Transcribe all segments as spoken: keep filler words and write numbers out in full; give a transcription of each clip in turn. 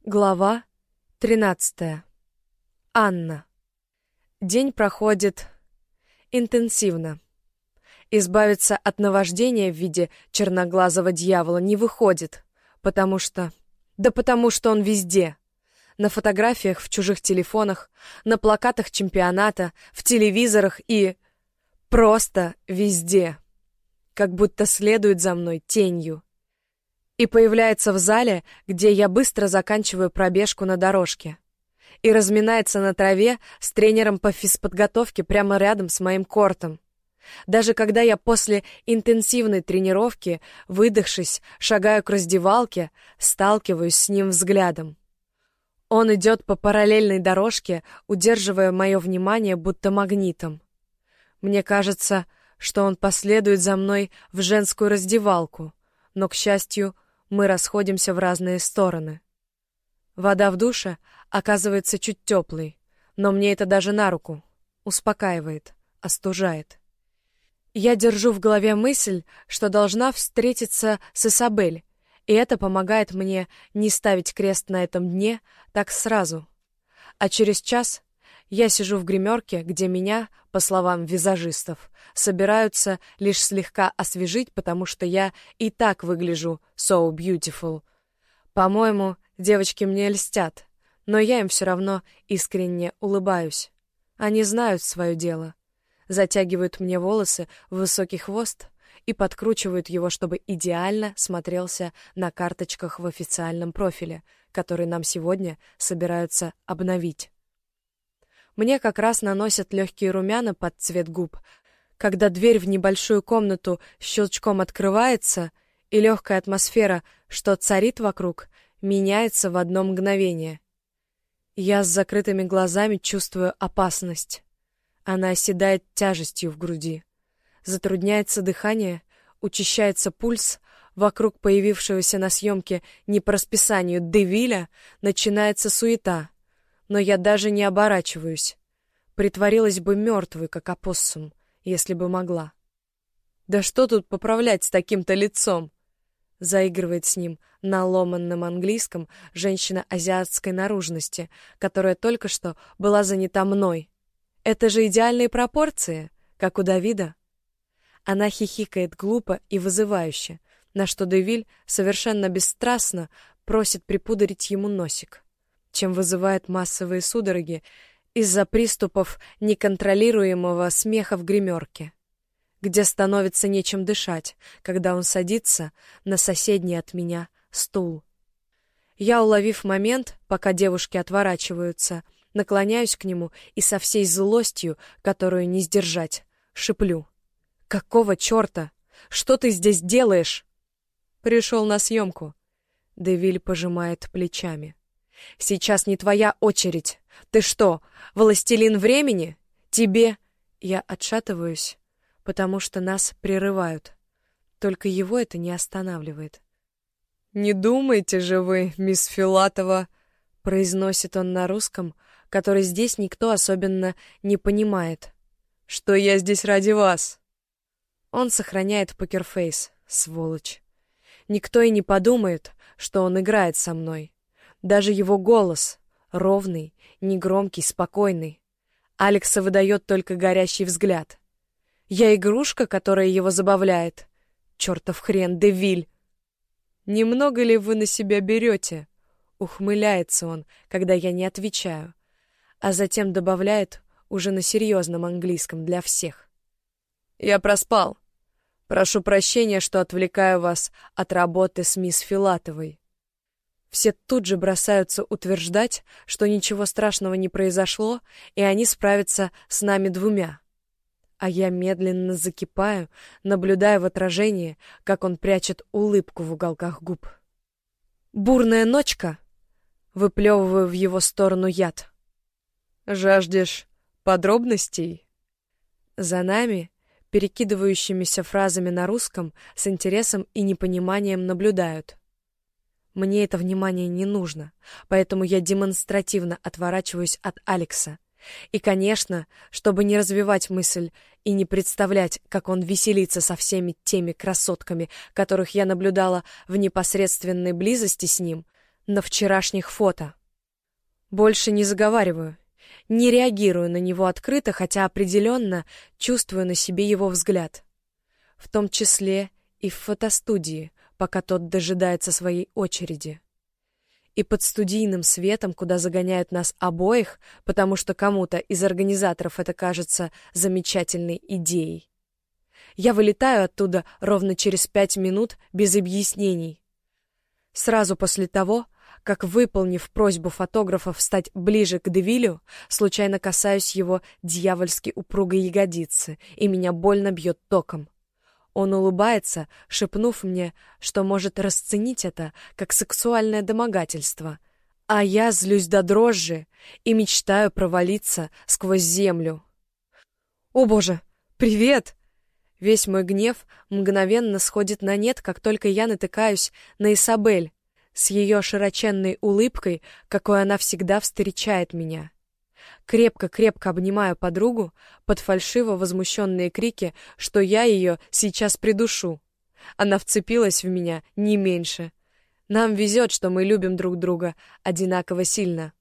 Глава тринадцатая. Анна. День проходит интенсивно. Избавиться от наваждения в виде черноглазого дьявола не выходит, потому что... Да потому что он везде. На фотографиях в чужих телефонах, на плакатах чемпионата, в телевизорах и... Просто везде. Как будто следует за мной тенью. И появляется в зале, где я быстро заканчиваю пробежку на дорожке. И разминается на траве с тренером по физподготовке прямо рядом с моим кортом. Даже когда я после интенсивной тренировки, выдохшись, шагаю к раздевалке, сталкиваюсь с ним взглядом. Он идет по параллельной дорожке, удерживая мое внимание будто магнитом. Мне кажется, что он последует за мной в женскую раздевалку, но, к счастью, мы расходимся в разные стороны. Вода в душе оказывается чуть теплой, но мне это даже на руку. Успокаивает, остужает. Я держу в голове мысль, что должна встретиться с Исабель, и это помогает мне не ставить крест на этом дне так сразу. А через час я сижу в гримерке, где меня, по словам визажистов, собираются лишь слегка освежить, потому что я и так выгляжу so beautiful. По-моему, девочки мне льстят, но я им все равно искренне улыбаюсь. Они знают свое дело. Затягивают мне волосы в высокий хвост и подкручивают его, чтобы идеально смотрелся на карточках в официальном профиле, который нам сегодня собираются обновить. Мне как раз наносят легкие румяна под цвет губ, когда дверь в небольшую комнату щелчком открывается, и легкая атмосфера, что царит вокруг, меняется в одно мгновение. Я с закрытыми глазами чувствую опасность. Она оседает тяжестью в груди. Затрудняется дыхание, учащается пульс, вокруг появившегося на съемке не по расписанию Девиля начинается суета. Но я даже не оборачиваюсь. Притворилась бы мертвой, как опоссум, если бы могла. «Да что тут поправлять с таким-то лицом?» Заигрывает с ним на ломанном английском женщина азиатской наружности, которая только что была занята мной. «Это же идеальные пропорции, как у Давида». Она хихикает глупо и вызывающе, на что Девиль совершенно бесстрастно просит припудрить ему носик, чем вызывает массовые судороги из-за приступов неконтролируемого смеха в гримерке, где становится нечем дышать, когда он садится на соседний от меня стул. Я, уловив момент, пока девушки отворачиваются, наклоняюсь к нему и со всей злостью, которую не сдержать, шиплю: «Какого черта? Что ты здесь делаешь?» «Пришел на съемку». Девиль пожимает плечами. «Сейчас не твоя очередь. Ты что, властелин времени? Тебе...» Я отшатываюсь, потому что нас прерывают. Только его это не останавливает. «Не думайте же вы, мисс Филатова», — произносит он на русском, который здесь никто особенно не понимает, «что я здесь ради вас». Он сохраняет покерфейс, сволочь. Никто и не подумает, что он играет со мной. Даже его голос, ровный, негромкий, спокойный. Алекса выдает только горящий взгляд. Я игрушка, которая его забавляет. Чертов хрен, Девиль! «Немного ли вы на себя берете?» Ухмыляется он, когда я не отвечаю, а затем добавляет уже на серьезном английском для всех. «Я проспал. Прошу прощения, что отвлекаю вас от работы с мисс Филатовой». Все тут же бросаются утверждать, что ничего страшного не произошло, и они справятся с нами двумя. А я медленно закипаю, наблюдая в отражении, как он прячет улыбку в уголках губ. «Бурная ночка!» — выплевываю в его сторону яд. «Жаждешь подробностей?» За нами, перекидывающимися фразами на русском, с интересом и непониманием наблюдают. Мне это внимание не нужно, поэтому я демонстративно отворачиваюсь от Алекса. И, конечно, чтобы не развивать мысль и не представлять, как он веселится со всеми теми красотками, которых я наблюдала в непосредственной близости с ним, на вчерашних фото. Больше не заговариваю, не реагирую на него открыто, хотя определенно чувствую на себе его взгляд. В том числе и в фотостудии, пока тот дожидается своей очереди. И под студийным светом, куда загоняют нас обоих, потому что кому-то из организаторов это кажется замечательной идеей. Я вылетаю оттуда ровно через пять минут без объяснений. Сразу после того, как, выполнив просьбу фотографов стать ближе к Девилю, случайно касаюсь его дьявольски упругой ягодицы, и меня больно бьет током. Он улыбается, шепнув мне, что может расценить это как сексуальное домогательство, а я злюсь до дрожи и мечтаю провалиться сквозь землю. «О боже, привет!» Весь мой гнев мгновенно сходит на нет, как только я натыкаюсь на Исабель с ее широченной улыбкой, какой она всегда встречает меня. Крепко-крепко обнимаю подругу под фальшиво возмущенные крики, что я ее сейчас придушу. Она вцепилась в меня не меньше. Нам везет, что мы любим друг друга одинаково сильно.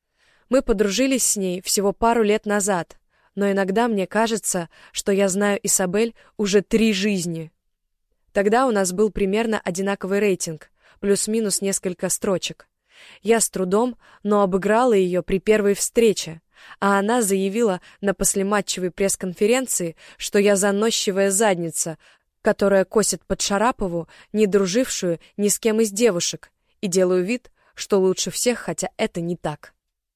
Мы подружились с ней всего пару лет назад, но иногда мне кажется, что я знаю Исабель уже три жизни. Тогда у нас был примерно одинаковый рейтинг, плюс-минус несколько строчек. Я с трудом, но обыграла ее при первой встрече, а она заявила на послематчевой пресс-конференции, что я заносчивая задница, которая косит под Шарапову, не дружившую ни с кем из девушек, и делаю вид, что лучше всех, хотя это не так.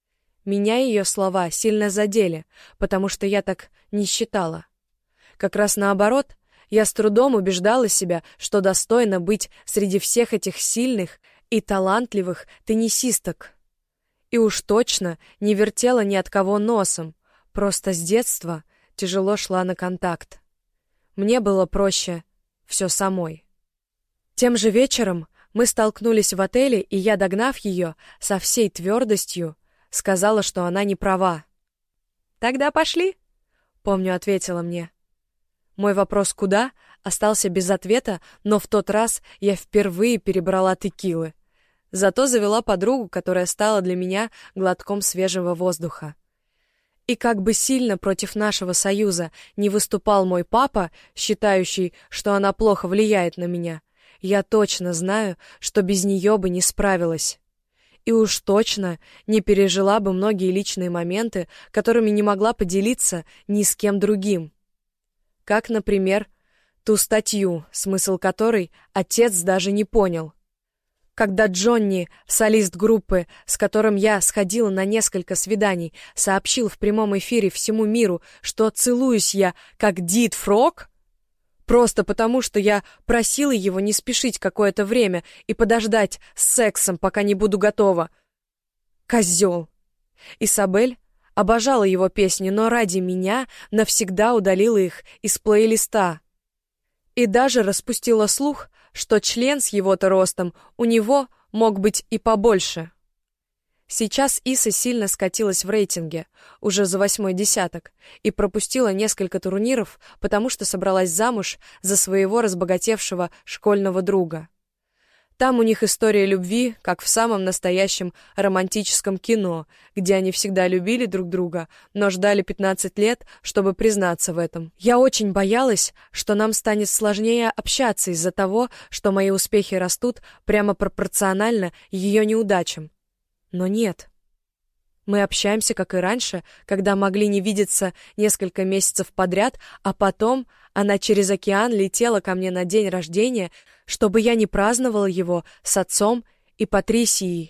Меня ее слова сильно задели, потому что я так не считала. Как раз наоборот, я с трудом убеждала себя, что достойна быть среди всех этих сильных и талантливых теннисисток. И уж точно не вертела ни от кого носом, просто с детства тяжело шла на контакт. Мне было проще все самой. Тем же вечером мы столкнулись в отеле, и я, догнав ее, со всей твердостью сказала, что она не права. «Тогда пошли», — помню, ответила мне. Мой вопрос «куда?» остался без ответа, но в тот раз я впервые перебрала текилы. Зато завела подругу, которая стала для меня глотком свежего воздуха. И как бы сильно против нашего союза не выступал мой папа, считающий, что она плохо влияет на меня, я точно знаю, что без нее бы не справилась. И уж точно не пережила бы многие личные моменты, которыми не могла поделиться ни с кем другим. Как, например, ту статью, смысл которой отец даже не понял. Когда Джонни, солист группы, с которым я сходила на несколько свиданий, сообщил в прямом эфире всему миру, что целуюсь я как Дит Фрог, просто потому, что я просила его не спешить какое-то время и подождать с сексом, пока не буду готова. Козел. Исабель обожала его песни, но ради меня навсегда удалила их из плейлиста. И даже распустила слух, что член с его-то ростом у него мог быть и побольше. Сейчас Иса сильно скатилась в рейтинге, уже за восьмой десяток, и пропустила несколько турниров, потому что собралась замуж за своего разбогатевшего школьного друга. Там у них история любви, как в самом настоящем романтическом кино, где они всегда любили друг друга, но ждали пятнадцать лет, чтобы признаться в этом. Я очень боялась, что нам станет сложнее общаться из-за того, что мои успехи растут прямо пропорционально ее неудачам. Но нет. Мы общаемся, как и раньше, когда могли не видеться несколько месяцев подряд, а потом она через океан летела ко мне на день рождения, чтобы я не праздновала его с отцом и Патрисией.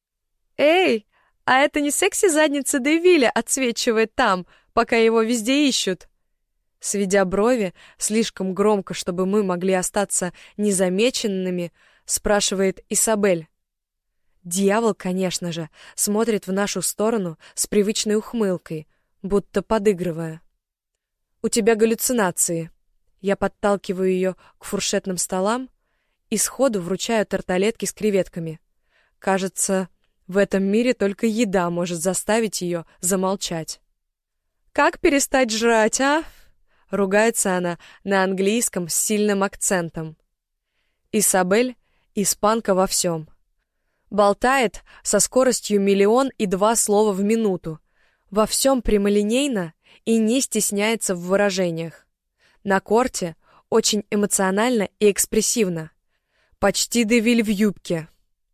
«Эй, а это не секси-задница Девиля отсвечивает там, пока его везде ищут?» Сведя брови, слишком громко, чтобы мы могли остаться незамеченными, спрашивает Исабель. Дьявол, конечно же, смотрит в нашу сторону с привычной ухмылкой, будто подыгрывая. «У тебя галлюцинации». Я подталкиваю ее к фуршетным столам и сходу вручаю тарталетки с креветками. Кажется, в этом мире только еда может заставить ее замолчать. «Как перестать жрать, а?» — ругается она на английском с сильным акцентом. Исабель — испанка во всем. Болтает со скоростью миллион и два слова в минуту. Во всем прямолинейно и не стесняется в выражениях. На корте очень эмоционально и экспрессивно. Почти Девиль в юбке.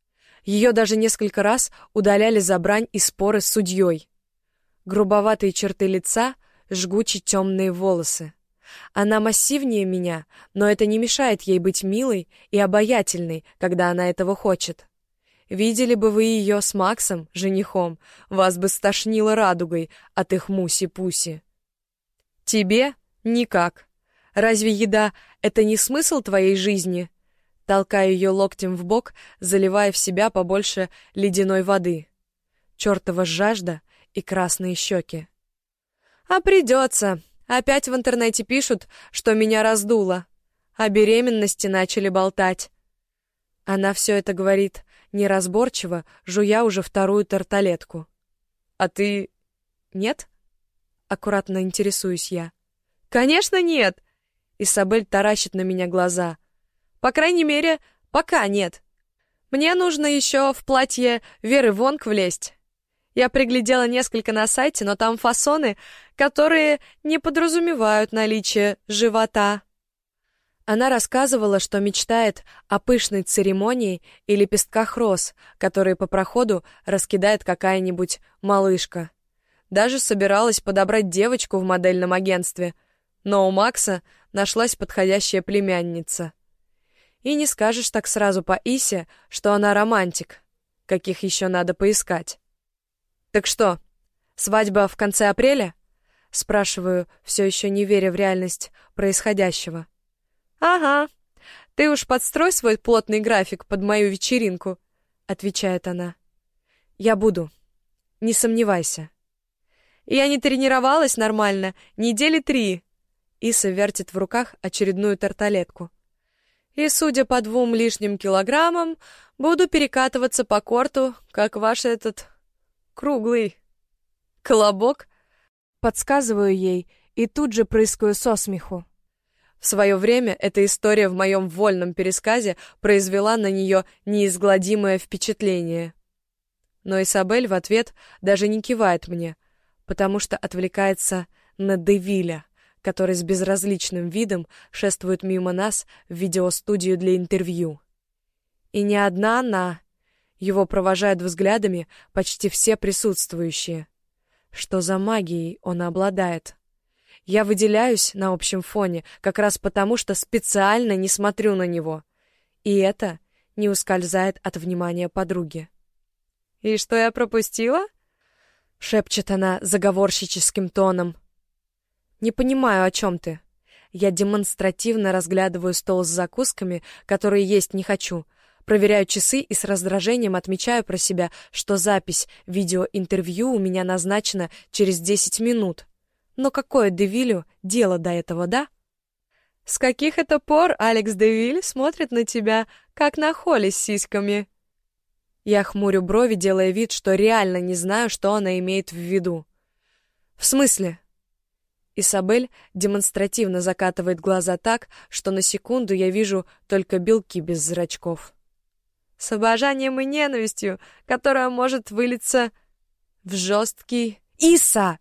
Ее даже несколько раз удаляли за брань и споры с судьей. Грубоватые черты лица, жгучие темные волосы. Она массивнее меня, но это не мешает ей быть милой и обаятельной, когда она этого хочет. Видели бы вы ее с Максом, женихом, вас бы стошнило радугой от их муси-пуси. Тебе никак. Разве еда — это не смысл твоей жизни? Толкаю ее локтем в бок, заливая в себя побольше ледяной воды. Чертова жажда и красные щеки. А придется. Опять в интернете пишут, что меня раздуло. О беременности начали болтать. Она все это говорит неразборчиво, жуя уже вторую тарталетку. «А ты... нет?» Аккуратно интересуюсь я. «Конечно нет!» Исабель таращит на меня глаза. «По крайней мере, пока нет. Мне нужно еще в платье Веры Вонг влезть. Я приглядела несколько на сайте, но там фасоны, которые не подразумевают наличие живота». Она рассказывала, что мечтает о пышной церемонии и лепестках роз, которые по проходу раскидает какая-нибудь малышка. Даже собиралась подобрать девочку в модельном агентстве, но у Макса нашлась подходящая племянница. И не скажешь так сразу по Исе, что она романтик, каких еще надо поискать. «Так что, свадьба в конце апреля?» Спрашиваю, все еще не веря в реальность происходящего. «Ага, ты уж подстрой свой плотный график под мою вечеринку», — отвечает она. «Я буду, не сомневайся». «Я не тренировалась нормально недели три», — Иса вертит в руках очередную тарталетку. «И, судя по двум лишним килограммам, буду перекатываться по корту, как ваш этот круглый колобок». Подсказываю ей и тут же прыскаю со смеху. В свое время эта история в моем вольном пересказе произвела на нее неизгладимое впечатление. Но Исабель в ответ даже не кивает мне, потому что отвлекается на Девиля, который с безразличным видом шествует мимо нас в видеостудию для интервью. И не одна она. Его провожают взглядами почти все присутствующие. Что за магией он обладает? Я выделяюсь на общем фоне как раз потому, что специально не смотрю на него. И это не ускользает от внимания подруги. «И что я пропустила?» — шепчет она заговорщическим тоном. «Не понимаю, о чем ты». Я демонстративно разглядываю стол с закусками, которые есть не хочу, проверяю часы и с раздражением отмечаю про себя, что запись видеоинтервью у меня назначена через десять минут. Но какое Девилю дело до этого, да? «С каких это пор Алекс Девиль смотрит на тебя, как на Холли с сиськами?» Я хмурю брови, делая вид, что реально не знаю, что она имеет в виду. «В смысле?» Исабель демонстративно закатывает глаза так, что на секунду я вижу только белки без зрачков. «С обожанием и ненавистью, которая может вылиться в жесткий...» «Иса!»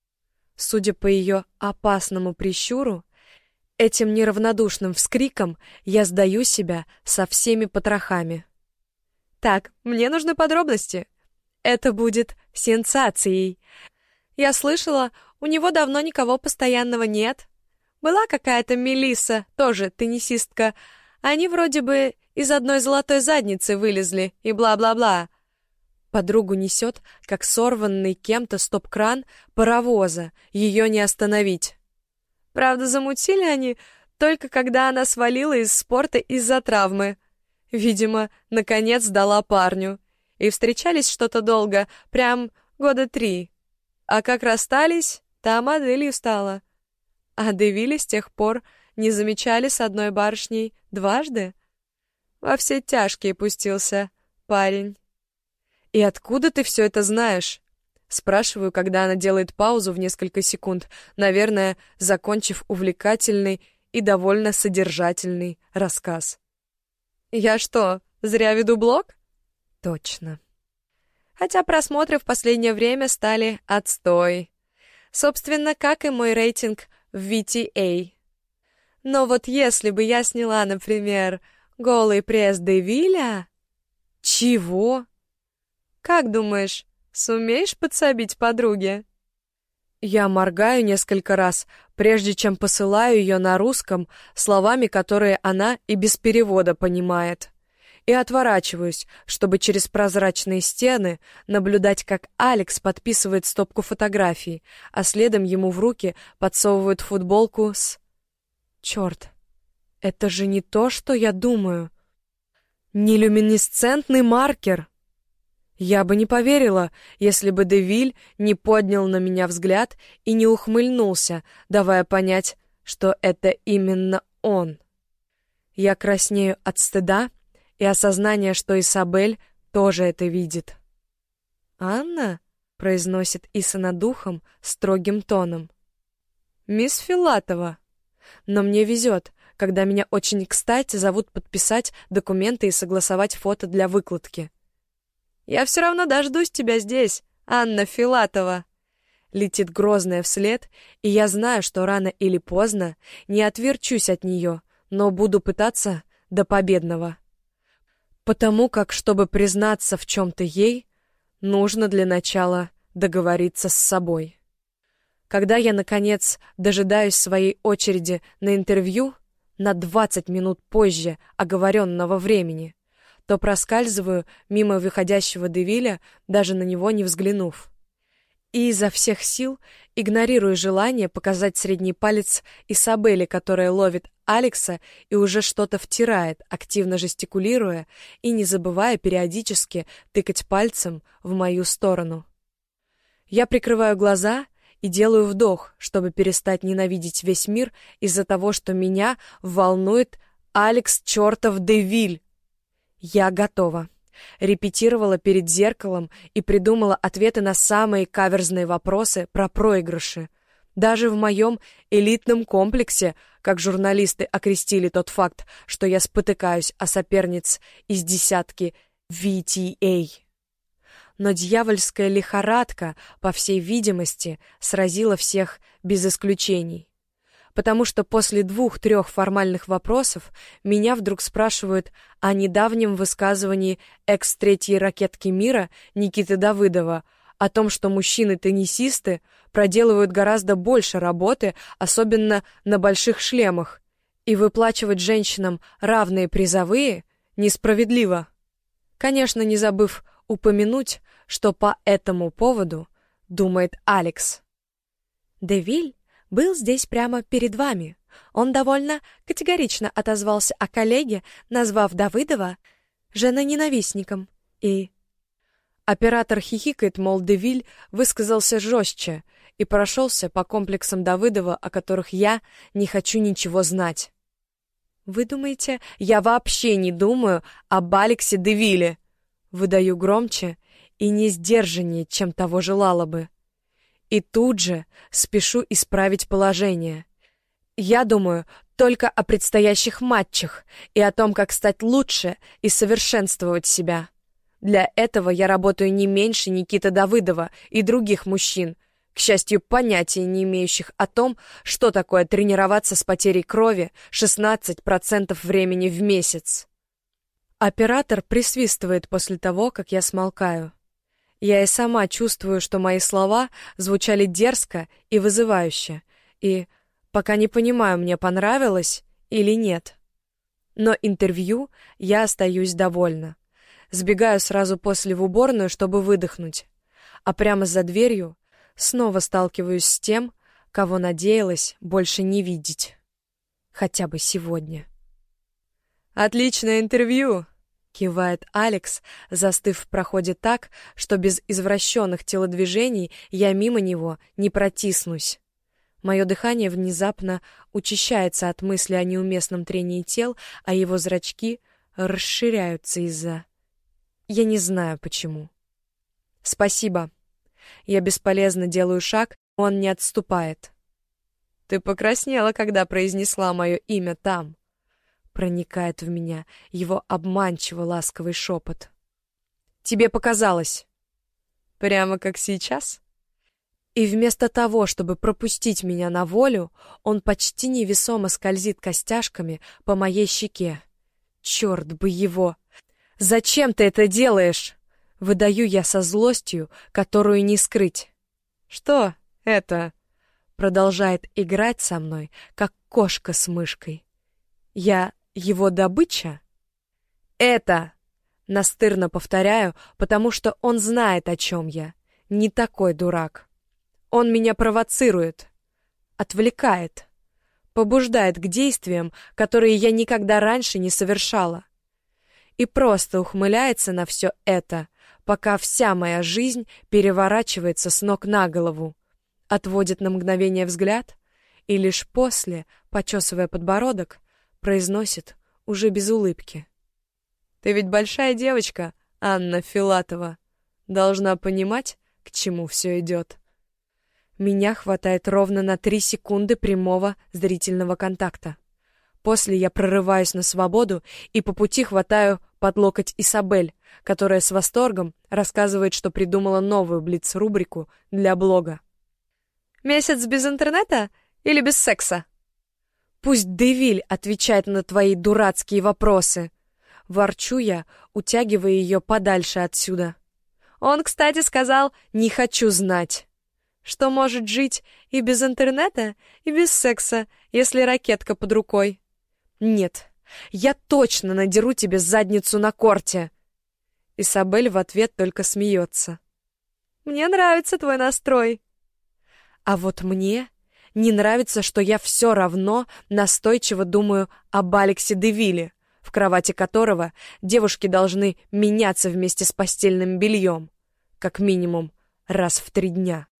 Судя по ее опасному прищуру, этим неравнодушным вскриком я сдаю себя со всеми потрохами. «Так, мне нужны подробности. Это будет сенсацией. Я слышала, у него давно никого постоянного нет. Была какая-то Мелисса, тоже теннисистка. Они вроде бы из одной золотой задницы вылезли и бла-бла-бла». Подругу несет, как сорванный кем-то стоп-кран паровоза, ее не остановить. Правда, замутили они только когда она свалила из спорта из-за травмы. Видимо, наконец дала парню. И встречались что-то долго, прям года три. А как расстались, та моделью стала. А Девиля с тех пор не замечали с одной барышней дважды. Во все тяжкие пустился парень. «И откуда ты все это знаешь?» Спрашиваю, когда она делает паузу в несколько секунд, наверное, закончив увлекательный и довольно содержательный рассказ. «Я что, зря веду блог?» Точно. Хотя просмотры в последнее время стали отстой. Собственно, как и мой рейтинг в ви ти эй. Но вот если бы я сняла, например, голый пресс Девиля... Чего? Как думаешь, сумеешь подсобить подруге? Я моргаю несколько раз, прежде чем посылаю ее на русском словами, которые она и без перевода понимает. И отворачиваюсь, чтобы через прозрачные стены наблюдать, как Алекс подписывает стопку фотографий, а следом ему в руки подсовывают футболку с... Черт, это же не то, что я думаю. Не люминесцентный маркер. Я бы не поверила, если бы Девиль не поднял на меня взгляд и не ухмыльнулся, давая понять, что это именно он. Я краснею от стыда и осознания, что Исабель тоже это видит. «Анна?» — произносит Иса над ухом строгим тоном. «Мисс Филатова. Но мне везет, когда меня очень кстати зовут подписать документы и согласовать фото для выкладки. Я все равно дождусь тебя здесь, Анна Филатова». Летит грозная вслед, и я знаю, что рано или поздно не отверчусь от нее, но буду пытаться до победного. Потому как, чтобы признаться в чем-то ей, нужно для начала договориться с собой. Когда я, наконец, дожидаюсь своей очереди на интервью на двадцать минут позже оговоренного времени, то проскальзываю мимо выходящего Девиля, даже на него не взглянув. И изо всех сил игнорирую желание показать средний палец Исабелле, которая ловит Алекса и уже что-то втирает, активно жестикулируя и не забывая периодически тыкать пальцем в мою сторону. Я прикрываю глаза и делаю вдох, чтобы перестать ненавидеть весь мир из-за того, что меня волнует Алекс чертов Девиль. Я готова. Репетировала перед зеркалом и придумала ответы на самые каверзные вопросы про проигрыши. Даже в моем элитном комплексе, как журналисты окрестили тот факт, что я спотыкаюсь о соперниц из десятки ви ти эй. Но дьявольская лихорадка, по всей видимости, сразила всех без исключений. Потому что после двух-трех формальных вопросов меня вдруг спрашивают о недавнем высказывании экс-третьей ракетки мира Никиты Давыдова о том, что мужчины-теннисисты проделывают гораздо больше работы, особенно на больших шлемах, и выплачивать женщинам равные призовые несправедливо. Конечно, не забыв упомянуть, что по этому поводу думает Алекс. Девиль был здесь прямо перед вами. Он довольно категорично отозвался о коллеге, назвав Давыдова женоненавистником. И... Оператор хихикает, мол, Девиль высказался жестче и прошелся по комплексам Давыдова, о которых я не хочу ничего знать. Вы думаете, я вообще не думаю об Алексе Девиле? Выдаю громче и не сдержаннее, чем того желала бы. И тут же спешу исправить положение. Я думаю только о предстоящих матчах и о том, как стать лучше и совершенствовать себя. Для этого я работаю не меньше Никиты Давыдова и других мужчин, к счастью, понятия не имеющих о том, что такое тренироваться с потерей крови шестнадцать процентов времени в месяц. Оператор присвистывает после того, как я смолкаю. Я и сама чувствую, что мои слова звучали дерзко и вызывающе, и пока не понимаю, мне понравилось или нет. Но интервью я остаюсь довольна. Сбегаю сразу после в уборную, чтобы выдохнуть, а прямо за дверью снова сталкиваюсь с тем, кого надеялась больше не видеть. Хотя бы сегодня. «Отличное интервью!» — кивает Алекс, застыв в проходе так, что без извращенных телодвижений я мимо него не протиснусь. Мое дыхание внезапно учащается от мысли о неуместном трении тел, а его зрачки расширяются из-за... Я не знаю, почему. «Спасибо». Я бесполезно делаю шаг, он не отступает. «Ты покраснела, когда произнесла мое имя там». Проникает в меня его обманчиво ласковый шепот. Тебе показалось. Прямо как сейчас? И вместо того, чтобы пропустить меня на волю, он почти невесомо скользит костяшками по моей щеке. Черт бы его! Зачем ты это делаешь? Выдаю я со злостью, которую не скрыть. Что это? Продолжает играть со мной, как кошка с мышкой. Я его добыча? Это! Настырно повторяю, потому что он знает, о чем я. Не такой дурак. Он меня провоцирует, отвлекает, побуждает к действиям, которые я никогда раньше не совершала. И просто ухмыляется на все это, пока вся моя жизнь переворачивается с ног на голову, отводит на мгновение взгляд и лишь после, почесывая подбородок, произносит уже без улыбки. «Ты ведь большая девочка, Анна Филатова. Должна понимать, к чему все идет». Меня хватает ровно на три секунды прямого зрительного контакта. После я прорываюсь на свободу и по пути хватаю под локоть Исабель, которая с восторгом рассказывает, что придумала новую блиц-рубрику для блога. «Месяц без интернета или без секса?» «Пусть Девиль отвечает на твои дурацкие вопросы!» Ворчу я, утягивая ее подальше отсюда. Он, кстати, сказал «не хочу знать». Что может жить и без интернета, и без секса, если ракетка под рукой? Нет, я точно надеру тебе задницу на корте. Исабель в ответ только смеется. Мне нравится твой настрой. А вот мне не нравится, что я все равно настойчиво думаю об Алексе Девиле, в кровати которого девушки должны меняться вместе с постельным бельем, как минимум раз в три дня.